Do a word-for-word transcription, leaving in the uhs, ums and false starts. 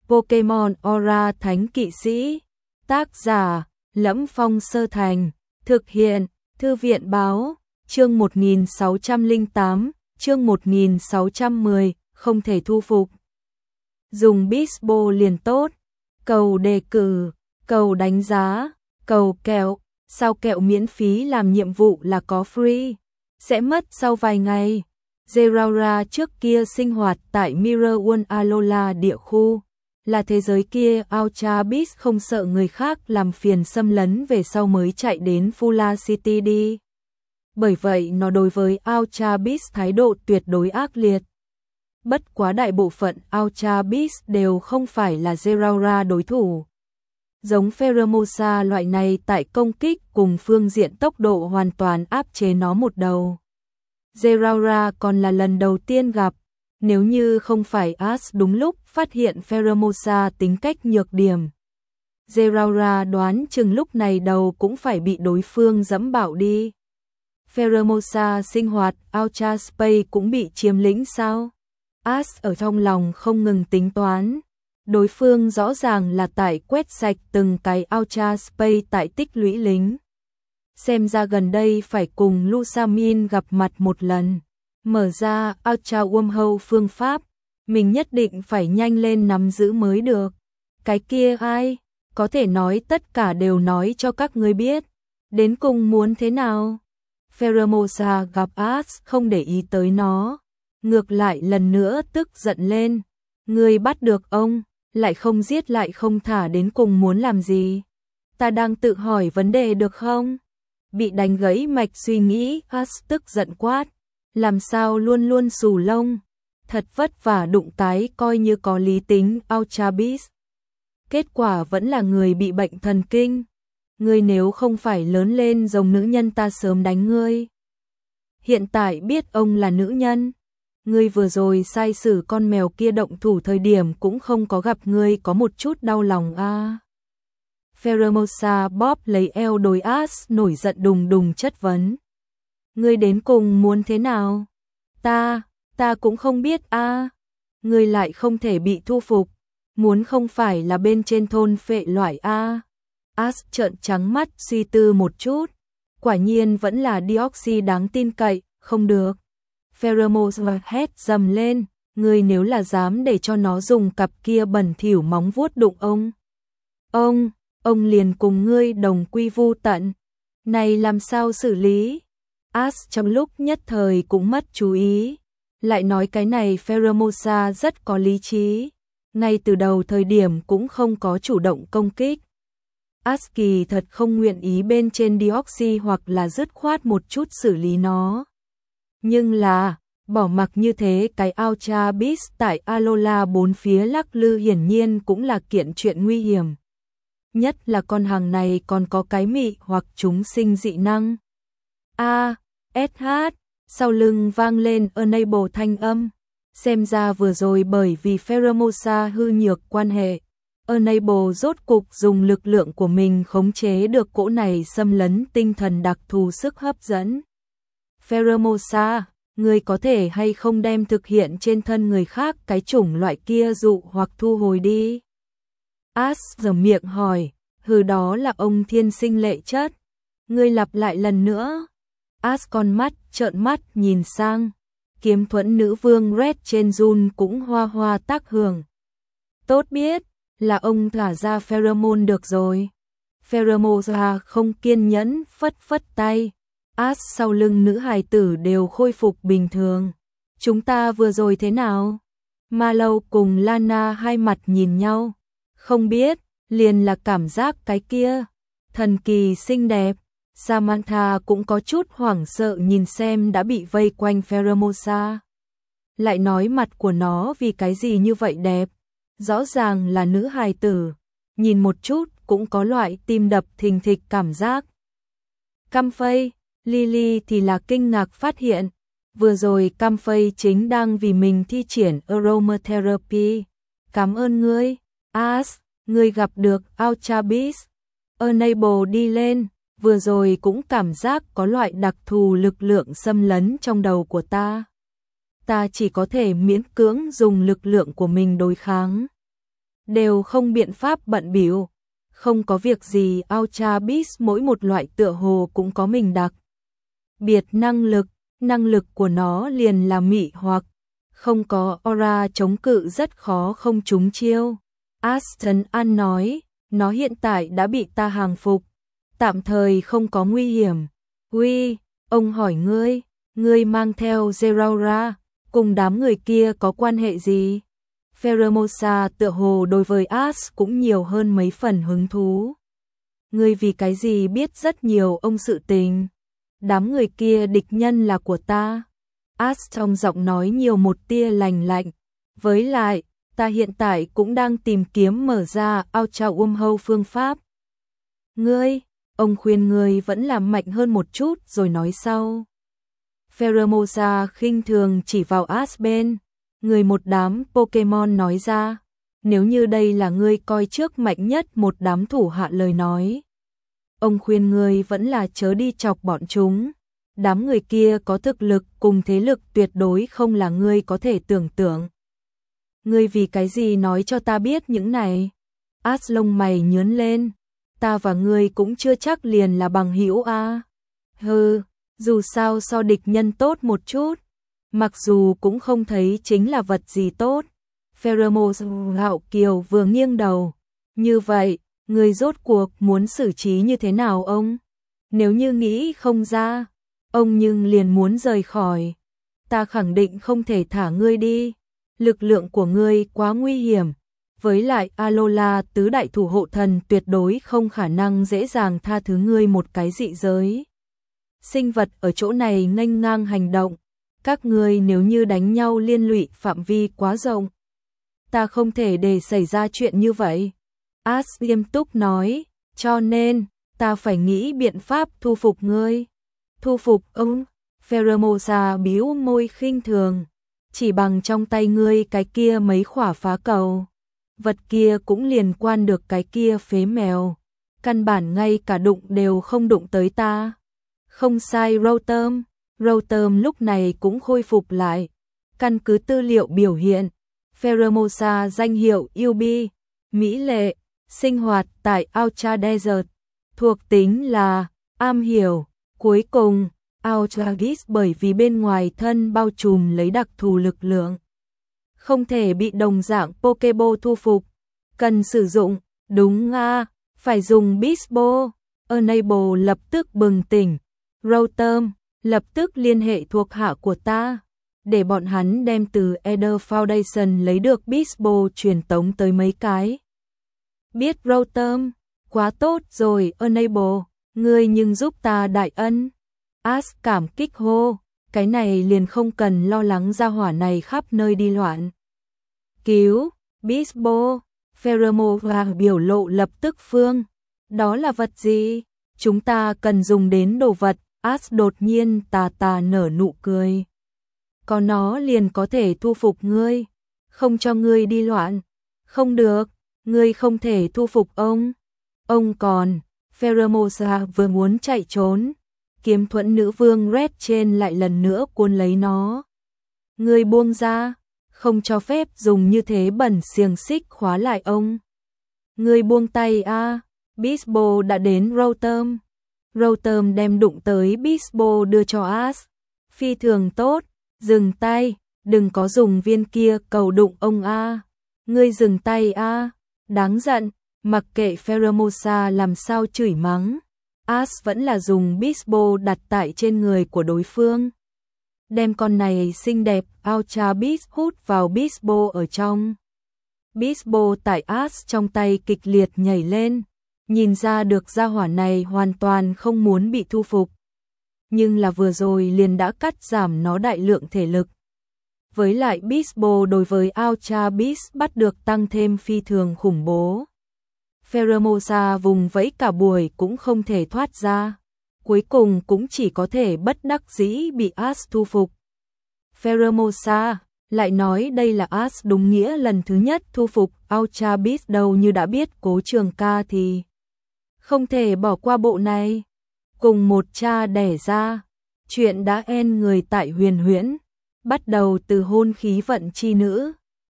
Pokemon Aura Thánh Kỵ Sĩ. Tác giả: Lẫm Phong Sơ Thành. Thực hiện: Thư viện báo. Chương một nghìn sáu trăm lẻ tám, chương một nghìn sáu trăm mười, không thể thu phục. Dùng Bisbo liền tốt. Cầu đề cử, cầu đánh giá, cầu kẹo. Sao kẹo miễn phí làm nhiệm vụ là có free. Sẽ mất sau vài ngày. Zeraora trước kia sinh hoạt tại Mirror World Alola địa khu. Là thế giới kia Ultra Beast không sợ người khác làm phiền xâm lấn về sau mới chạy đến Full City đi. Bởi vậy nó đối với Ultra Beast thái độ tuyệt đối ác liệt. Bất quá đại bộ phận Ultra Beast đều không phải là Zeraora đối thủ. Giống Pheromosa loại này tại công kích cùng phương diện tốc độ hoàn toàn áp chế nó một đầu. Zeraora còn là lần đầu tiên gặp. Nếu như không phải Ash đúng lúc phát hiện Pheromosa tính cách nhược điểm, Zeraora đoán chừng lúc này đầu cũng phải bị đối phương dẫm bạo đi. Pheromosa sinh hoạt Ultra Space cũng bị chiếm lĩnh sao? Ash ở trong lòng không ngừng tính toán. Đối phương rõ ràng là tại quét sạch từng cái Ultra Space tại tích lũy lính. Xem ra gần đây phải cùng Lusamin gặp mặt một lần. Mở ra Ultra Wormhole phương pháp, mình nhất định phải nhanh lên nắm giữ mới được. Cái kia ai? Có thể nói tất cả đều nói cho các ngươi biết. Đến cùng muốn thế nào? Pheromosa gặp Ash không để ý tới nó. Ngược lại lần nữa tức giận lên. Ngươi bắt được ông, lại không giết lại không thả, đến cùng muốn làm gì? Ta đang tự hỏi vấn đề được không? Bị đánh gãy mạch suy nghĩ, Ash tức giận quát. Làm sao luôn luôn xù lông? Thật vất vả đụng cái coi như có lý tính Ultra Beast. Kết quả vẫn là người bị bệnh thần kinh. Ngươi nếu không phải lớn lên giống nữ nhân ta sớm đánh ngươi. Hiện tại biết ông là nữ nhân. Ngươi vừa rồi sai xử con mèo kia động thủ thời điểm cũng không có gặp ngươi có một chút đau lòng a. À. Pheromosa bóp lấy eo đôi Ash nổi giận đùng đùng chất vấn. Ngươi đến cùng muốn thế nào? Ta, ta cũng không biết a. À. Ngươi lại không thể bị thu phục. Muốn không phải là bên trên thôn phệ loại a. À. Ash trợn trắng mắt suy tư một chút. Quả nhiên vẫn là Deoxy đáng tin cậy, không được. Pheromosa hét dầm lên. Ngươi nếu là dám để cho nó dùng cặp kia bẩn thỉu móng vuốt đụng ông. Ông, ông liền cùng ngươi đồng quy vu tận. Này làm sao xử lý? Ash trong lúc nhất thời cũng mất chú ý. Lại nói cái này Pheromosa rất có lý trí. Ngay từ đầu thời điểm cũng không có chủ động công kích. Ash kỳ thật không nguyện ý bên trên Deoxy hoặc là dứt khoát một chút xử lý nó. Nhưng là, bỏ mặc như thế cái Ultra Beast tại Alola bốn phía lắc lư hiển nhiên cũng là kiện chuyện nguy hiểm. Nhất là con hàng này còn có cái mị hoặc chúng sinh dị năng. A, ét hát, sau lưng vang lên Enable thanh âm. Xem ra vừa rồi bởi vì Pheromosa hư nhược quan hệ, Enable rốt cục dùng lực lượng của mình khống chế được cỗ này xâm lấn tinh thần đặc thù sức hấp dẫn. Pheromosa, người có thể hay không đem thực hiện trên thân người khác cái chủng loại kia dụ hoặc thu hồi đi? Ash giở miệng hỏi, hừ đó là ông thiên sinh lệ chất. Ngươi lặp lại lần nữa. Ash con mắt trợn mắt nhìn sang. Kiếm thuẫn nữ vương Red trên run cũng hoa hoa tác hưởng. Tốt biết, là ông thả ra pheromone được rồi. Pheromosa không kiên nhẫn phất phất tay. Ash sau lưng nữ hài tử đều khôi phục bình thường. Chúng ta vừa rồi thế nào? Mallow cùng Lana hai mặt nhìn nhau. Không biết, liền là cảm giác cái kia. Thần kỳ xinh đẹp. Samantha cũng có chút hoảng sợ nhìn xem đã bị vây quanh Pheromosa. Lại nói mặt của nó vì cái gì như vậy đẹp. Rõ ràng là nữ hài tử. Nhìn một chút cũng có loại tim đập thình thịch cảm giác. Comfey, Lily thì là kinh ngạc phát hiện. Vừa rồi Comfey chính đang vì mình thi triển aromatherapy. Cảm ơn ngươi, Ash, ngươi gặp được Ultra Beast. Enable đi lên. Vừa rồi cũng cảm giác có loại đặc thù lực lượng xâm lấn trong đầu của ta. Ta chỉ có thể miễn cưỡng dùng lực lượng của mình đối kháng. đều không biện pháp bận bịu. Không có việc gì, Ultra Beast mỗi một loại tựa hồ cũng có mình đặc biệt năng lực, năng lực của nó liền là mị hoặc, không có aura chống cự rất khó không trúng chiêu. Aston An nói, nó hiện tại đã bị ta hàng phục, tạm thời không có nguy hiểm. Uy, ông hỏi ngươi, ngươi mang theo Zeraora, cùng đám người kia có quan hệ gì? Pheromosa tựa hồ đối với As cũng nhiều hơn mấy phần hứng thú. Ngươi vì cái gì biết rất nhiều ông sự tình? Đám người kia địch nhân là của ta. As trong giọng nói nhiều một tia lành lạnh. Với lại, ta hiện tại cũng đang tìm kiếm mở ra Ultra Wormhole phương pháp. Ngươi, ông khuyên ngươi vẫn làm mạnh hơn một chút rồi nói sau. Pheromosa khinh thường chỉ vào As bên người một đám Pokemon nói ra, nếu như đây là ngươi coi trước mạnh nhất một đám thủ hạ lời nói. Ông khuyên ngươi vẫn là chớ đi chọc bọn chúng, đám người kia có thực lực cùng thế lực tuyệt đối không là ngươi có thể tưởng tượng. Ngươi vì cái gì nói cho ta biết những này? As lông mày nhướng lên, ta và ngươi cũng chưa chắc liền là bằng hữu a. À. Hừ, dù sao so địch nhân tốt một chút. Mặc dù cũng không thấy chính là vật gì tốt. Pheromosa Hạo Kiều vừa nghiêng đầu. Như vậy, người rốt cuộc muốn xử trí như thế nào ông? Nếu như nghĩ không ra, ông nhưng liền muốn rời khỏi. Ta khẳng định không thể thả ngươi đi. Lực lượng của ngươi quá nguy hiểm. Với lại Alola tứ đại thủ hộ thần tuyệt đối không khả năng dễ dàng tha thứ ngươi một cái dị giới. Sinh vật ở chỗ này nghênh ngang hành động. Các ngươi nếu như đánh nhau liên lụy phạm vi quá rộng. Ta không thể để xảy ra chuyện như vậy. As nghiêm túc nói, cho nên, ta phải nghĩ biện pháp thu phục ngươi. Thu phục ông, Pheromosa bĩu môi khinh thường. Chỉ bằng trong tay ngươi cái kia mấy khỏa phá cầu. Vật kia cũng liên quan được cái kia phế mèo. Căn bản ngay cả đụng đều không đụng tới ta. Không sai Rotom. Rotom lúc này cũng khôi phục lại. Căn cứ tư liệu biểu hiện, Pheromosa danh hiệu u bê, mỹ lệ, sinh hoạt tại Ultra Desert, thuộc tính là am hiểu. Cuối cùng, Ultra Beast bởi vì bên ngoài thân bao trùm lấy đặc thù lực lượng, không thể bị đồng dạng Pokeball thu phục. Cần sử dụng, đúng nga, phải dùng Beast Ball. Enable lập tức bừng tỉnh. Rotom, lập tức liên hệ thuộc hạ của ta, để bọn hắn đem từ Eder Foundation lấy được Beast Ball truyền tống tới mấy cái. Biết Rotom, quá tốt rồi Enable, ngươi nhưng giúp ta đại ân. As cảm kích hô, cái này liền không cần lo lắng ra hỏa này khắp nơi đi loạn. Cứu, Beast Ball, Pheromosa biểu lộ lập tức phương. Đó là vật gì? Chúng ta cần dùng đến đồ vật. As đột nhiên tà tà nở nụ cười. Có nó liền có thể thu phục ngươi, không cho ngươi đi loạn. Không được, ngươi không thể thu phục ông. Ông còn, Pheromosa vừa muốn chạy trốn, kiếm thuẫn nữ vương Red trên lại lần nữa cuốn lấy nó. Ngươi buông ra, không cho phép dùng như thế bẩn xiềng xích khóa lại ông. Ngươi buông tay a. À. Beast Ball đã đến Rotom. Rotom đem đụng tới Beast Ball đưa cho As. Phi thường tốt, dừng tay, đừng có dùng viên kia cầu đụng ông a. Ngươi dừng tay a. Đáng giận, mặc kệ Pheromosa làm sao chửi mắng. As vẫn là dùng Beast Ball đặt tại trên người của đối phương. Đem con này xinh đẹp Ultra Beast hút vào Beast Ball ở trong. Beast Ball tại As trong tay kịch liệt nhảy lên. Nhìn ra được gia hỏa này hoàn toàn không muốn bị thu phục. Nhưng là vừa rồi liền đã cắt giảm nó đại lượng thể lực. Với lại Beast Ball đối với Ultra Beast bắt được tăng thêm phi thường khủng bố. Pheromosa vùng vẫy cả buổi cũng không thể thoát ra. Cuối cùng cũng chỉ có thể bất đắc dĩ bị As thu phục. Pheromosa lại nói đây là As đúng nghĩa lần thứ nhất thu phục Ultra Beast, đâu như đã biết Cố Trường Ca thì không thể bỏ qua bộ này. Cùng một cha đẻ ra, chuyện đã en người tại huyền huyễn, bắt đầu từ hôn khí vận chi nữ.